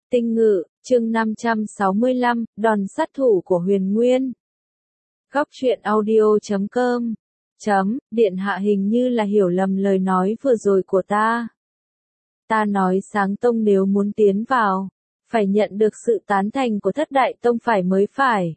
Tinh Ngự, chương 565, đòn sát thủ của Huyền Nguyên. Góc truyện audio.com. Điện hạ hình như là hiểu lầm lời nói vừa rồi của ta. Ta nói Sáng Tông nếu muốn tiến vào, phải nhận được sự tán thành của Thất Đại Tông phải mới phải.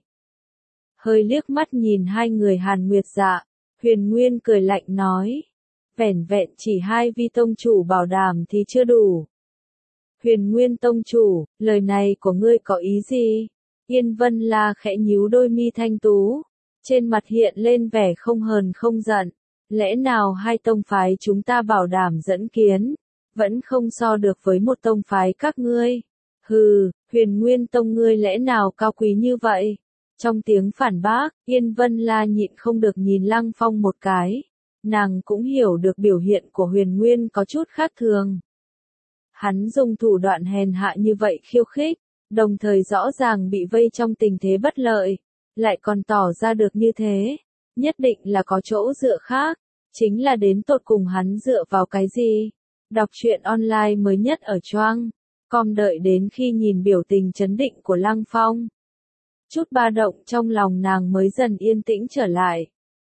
Hơi liếc mắt nhìn hai người Hàn Nguyệt Dạ, Huyền Nguyên cười lạnh nói. Vẻn vẹn chỉ hai vi tông chủ bảo đảm thì chưa đủ. Huyền Nguyên tông chủ, lời này của ngươi có ý gì? Yên Vân La khẽ nhíu đôi mi thanh tú, trên mặt hiện lên vẻ không hờn không giận. Lẽ nào hai tông phái chúng ta bảo đảm dẫn kiến, vẫn không so được với một tông phái các ngươi? Hừ, Huyền Nguyên tông ngươi lẽ nào cao quý như vậy? Trong tiếng phản bác, Yên Vân La nhịn không được nhìn Lăng Phong một cái. Nàng cũng hiểu được biểu hiện của Huyền Nguyên có chút khác thường. Hắn dùng thủ đoạn hèn hạ như vậy khiêu khích, đồng thời rõ ràng bị vây trong tình thế bất lợi, lại còn tỏ ra được như thế, nhất định là có chỗ dựa khác, chính là đến tột cùng hắn dựa vào cái gì. Đọc truyện online mới nhất ở Choang, com đợi đến khi nhìn biểu tình chấn định của Lăng Phong. Chút ba động trong lòng nàng mới dần yên tĩnh trở lại.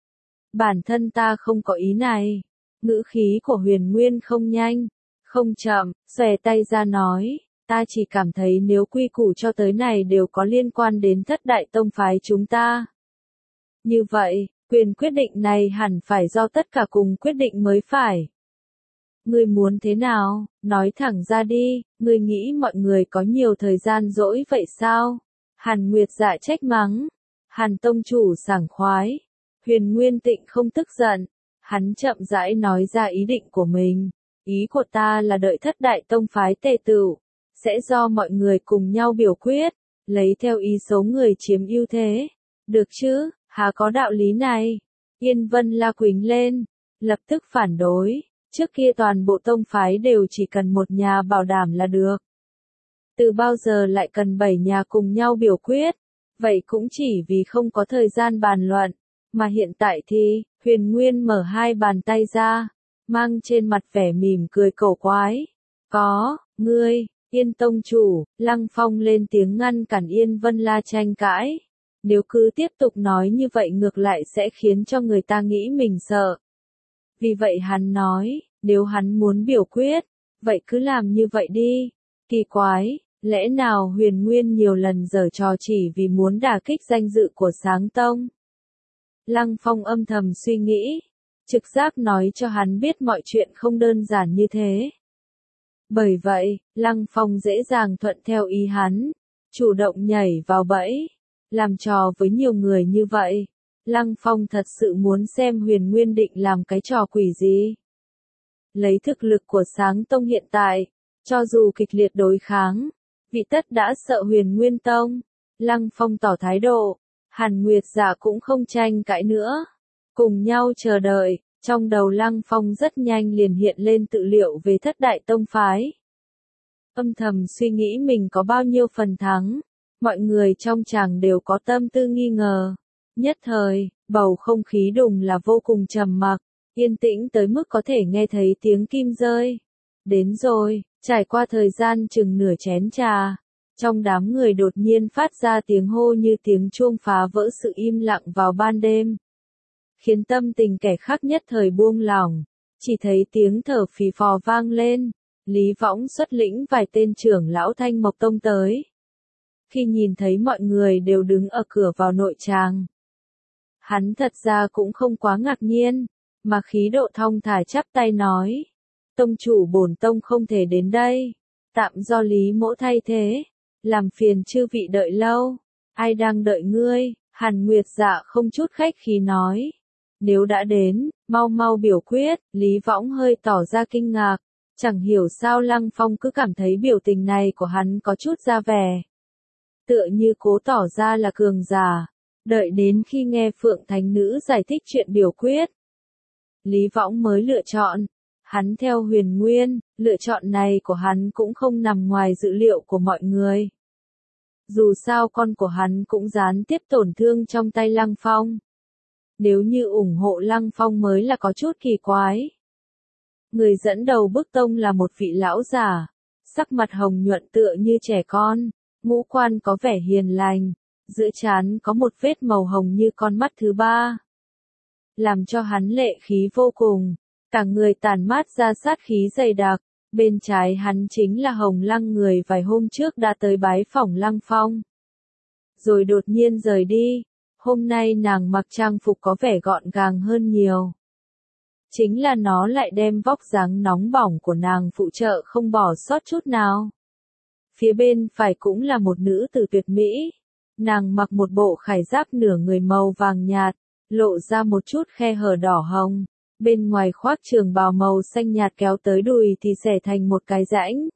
Bản thân ta không có ý này. Ngữ khí của Huyền Nguyên không nhanh, không chậm, xòe tay ra nói, ta chỉ cảm thấy nếu quy củ cho tới này đều có liên quan đến Thất Đại Tông phái chúng ta. Như vậy, quyền quyết định này hẳn phải do tất cả cùng quyết định mới phải. Ngươi muốn thế nào, nói thẳng ra đi, ngươi nghĩ mọi người có nhiều thời gian rỗi vậy sao? Hàn Nguyệt Dạ trách mắng, Hàn tông chủ sảng khoái. Huyền Nguyên Tịnh không tức giận, hắn chậm rãi nói ra ý định của mình. Ý của ta là đợi Thất Đại Tông phái tề tựu, sẽ do mọi người cùng nhau biểu quyết, lấy theo ý số người chiếm ưu thế. Được chứ, há có đạo lý này? Yên Vân La quỳnh lên, lập tức phản đối, trước kia toàn bộ tông phái đều chỉ cần một nhà bảo đảm là được. Từ bao giờ lại cần 7 nhà cùng nhau biểu quyết? Vậy cũng chỉ vì không có thời gian bàn luận, mà hiện tại thì, Huyền Nguyên mở hai bàn tay ra, mang trên mặt vẻ mỉm cười cổ quái. Có, ngươi, Yên tông chủ, Lăng Phong lên tiếng ngăn cản Yên Vân La tranh cãi. Nếu cứ tiếp tục nói như vậy ngược lại sẽ khiến cho người ta nghĩ mình sợ. Vì vậy hắn nói, nếu hắn muốn biểu quyết, vậy cứ làm như vậy đi. Kỳ quái, lẽ nào Huyền Nguyên nhiều lần giở trò chỉ vì muốn đả kích danh dự của Sáng Tông? Lăng Phong âm thầm suy nghĩ, trực giác nói cho hắn biết mọi chuyện không đơn giản như thế. Bởi vậy, Lăng Phong dễ dàng thuận theo ý hắn, chủ động nhảy vào bẫy, làm trò với nhiều người như vậy. Lăng Phong thật sự muốn xem Huyền Nguyên định làm cái trò quỷ gì. Lấy thực lực của Sáng Tông hiện tại, cho dù kịch liệt đối kháng, vị tất đã sợ Huyền Nguyên Tông. Lăng Phong tỏ thái độ, Hàn Nguyệt Dạ cũng không tranh cãi nữa. Cùng nhau chờ đợi, trong đầu Lăng Phong rất nhanh liền hiện lên tư liệu về Thất Đại Tông phái. Âm thầm suy nghĩ mình có bao nhiêu phần thắng, mọi người trong tràng đều có tâm tư nghi ngờ. Nhất thời, bầu không khí đùng là vô cùng trầm mặc, yên tĩnh tới mức có thể nghe thấy tiếng kim rơi. Đến rồi, trải qua thời gian chừng nửa chén trà, trong đám người đột nhiên phát ra tiếng hô như tiếng chuông phá vỡ sự im lặng vào ban đêm. Khiến tâm tình kẻ khác nhất thời buông lỏng, chỉ thấy tiếng thở phì phò vang lên, Lý Võng xuất lĩnh vài tên trưởng lão Thanh Mộc Tông tới. Khi nhìn thấy mọi người đều đứng ở cửa vào nội tràng, hắn thật ra cũng không quá ngạc nhiên, mà khí độ thong thả chắp tay nói, tông chủ bổn tông không thể đến đây, tạm do Lý mỗ thay thế, làm phiền chư vị đợi lâu. Ai đang đợi ngươi? Hàn Nguyệt Dạ không chút khách khí nói. Nếu đã đến, mau mau biểu quyết. Lý Võng hơi tỏ ra kinh ngạc, chẳng hiểu sao Lăng Phong cứ cảm thấy biểu tình này của hắn có chút ra vẻ, tựa như cố tỏ ra là cường giả. Đợi đến khi nghe Phượng Thánh Nữ giải thích chuyện biểu quyết, Lý Võng mới lựa chọn. Hắn theo Huyền Nguyên, lựa chọn này của hắn cũng không nằm ngoài dự liệu của mọi người. Dù sao con của hắn cũng gián tiếp tổn thương trong tay Lăng Phong. Nếu như ủng hộ Lăng Phong mới là có chút kỳ quái. Người dẫn đầu bức tông là một vị lão giả, sắc mặt hồng nhuận tựa như trẻ con, ngũ quan có vẻ hiền lành, giữa trán có một vết màu hồng như con mắt thứ ba, làm cho hắn lệ khí vô cùng, cả người tản mát ra sát khí dày đặc. Bên trái hắn chính là Hồng Lăng, người vài hôm trước đã tới bái phỏng Lăng Phong, rồi đột nhiên rời đi. Hôm nay nàng mặc trang phục có vẻ gọn gàng hơn nhiều. Chính là nó lại đem vóc dáng nóng bỏng của nàng phụ trợ không bỏ sót chút nào. Phía bên phải cũng là một nữ tử tuyệt mỹ. Nàng mặc một bộ khải giáp nửa người màu vàng nhạt, lộ ra một chút khe hở đỏ hồng. Bên ngoài khoác trường bào màu xanh nhạt kéo tới đùi thì xẻ thành một cái rãnh.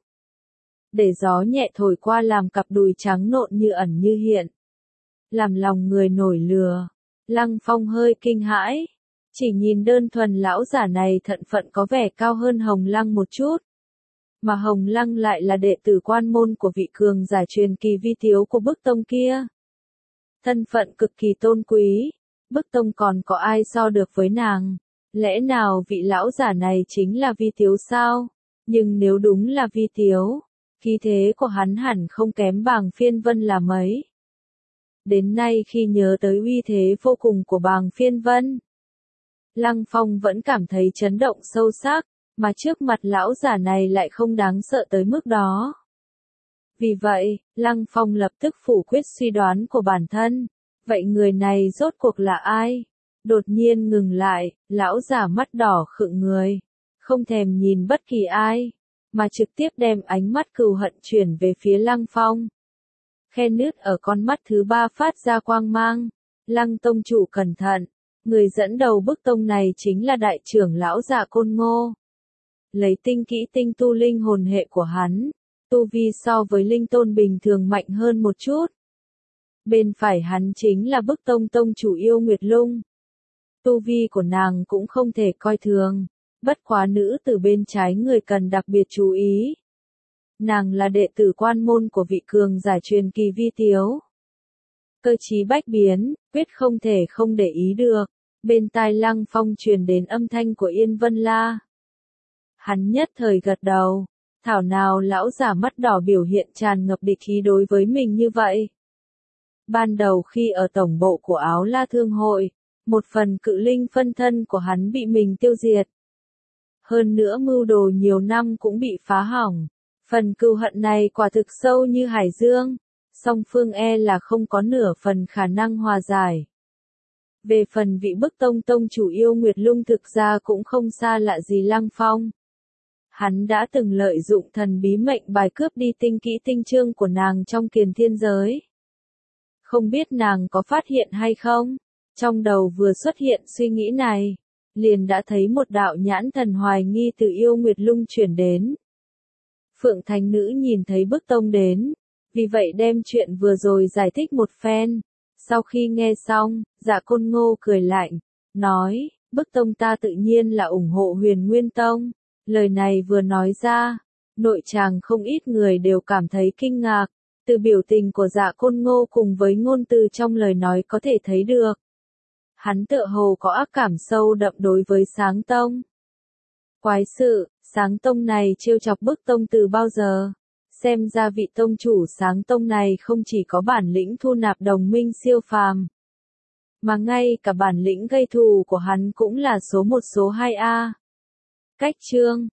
Để gió nhẹ thổi qua làm cặp đùi trắng nộn như ẩn như hiện. Làm lòng người nổi lửa. Lăng Phong hơi kinh hãi. Chỉ nhìn đơn thuần lão giả này thận phận có vẻ cao hơn Hồng Lăng một chút. Mà Hồng Lăng lại là đệ tử quan môn của vị cường giả truyền kỳ vi thiếu của bức tông kia. Thân phận cực kỳ tôn quý. Bức tông còn có ai so được với nàng? Lẽ nào vị lão giả này chính là vi thiếu sao? Nhưng nếu đúng là vi thiếu, khí thế của hắn hẳn không kém Bàng Phiên Vân là mấy. Đến nay khi nhớ tới uy thế vô cùng của Bàng Phiên Vân, Lăng Phong vẫn cảm thấy chấn động sâu sắc, mà trước mặt lão giả này lại không đáng sợ tới mức đó. Vì vậy, Lăng Phong lập tức phủ quyết suy đoán của bản thân. Vậy người này rốt cuộc là ai? Đột nhiên ngừng lại, lão giả mắt đỏ khựng người, không thèm nhìn bất kỳ ai, mà trực tiếp đem ánh mắt cừu hận chuyển về phía Lăng Phong. Khe nứt ở con mắt thứ ba phát ra quang mang. Lăng tông chủ cẩn thận, người dẫn đầu bức tông này chính là đại trưởng lão Dạ Côn Ngô. Lấy tinh kỹ tinh tu linh hồn hệ của hắn, tu vi so với linh tôn bình thường mạnh hơn một chút. Bên phải hắn chính là bức tông tông chủ Yêu Nguyệt Lung. Tu vi của nàng cũng không thể coi thường, bất quá nữ từ bên trái người cần đặc biệt chú ý. Nàng là đệ tử quan môn của vị cường giả truyền kỳ vi thiếu. Cơ trí bách biến, quyết không thể không để ý được. Bên tai Lăng Phong truyền đến âm thanh của Yên Vân La. Hắn nhất thời gật đầu, thảo nào lão giả mắt đỏ biểu hiện tràn ngập địch ý đối với mình như vậy. Ban đầu khi ở tổng bộ của Áo La Thương Hội, một phần cự linh phân thân của hắn bị mình tiêu diệt. Hơn nữa mưu đồ nhiều năm cũng bị phá hỏng. Phần cừu hận này quả thực sâu như hải dương, song phương là không có nửa phần khả năng hòa giải. Về phần vị bức tông tông chủ Yêu Nguyệt Lung thực ra cũng không xa lạ gì Lăng Phong. Hắn đã từng lợi dụng thần bí mệnh bài cướp đi tinh kỹ tinh chương của nàng trong Kiền Thiên Giới. Không biết nàng có phát hiện hay không? Trong đầu vừa xuất hiện suy nghĩ này, liền đã thấy một đạo nhãn thần hoài nghi từ Yêu Nguyệt Lung chuyển đến. Phượng Thánh Nữ nhìn thấy bức tông đến, vì vậy đem chuyện vừa rồi giải thích một phen. Sau khi nghe xong, Dạ Côn Ngô cười lạnh, nói, bức tông ta tự nhiên là ủng hộ Huyền Nguyên Tông. Lời này vừa nói ra, nội tràng không ít người đều cảm thấy kinh ngạc. Từ biểu tình của Dạ Côn Ngô cùng với ngôn từ trong lời nói có thể thấy được. Hắn tựa hồ có ác cảm sâu đậm đối với Sáng Tông. Quái sự, Sáng Tông này trêu chọc bức tông từ bao giờ? Xem ra vị tông chủ Sáng Tông này không chỉ có bản lĩnh thu nạp đồng minh siêu phàm, mà ngay cả bản lĩnh gây thù của hắn cũng là số 1 số 2A. Cách chương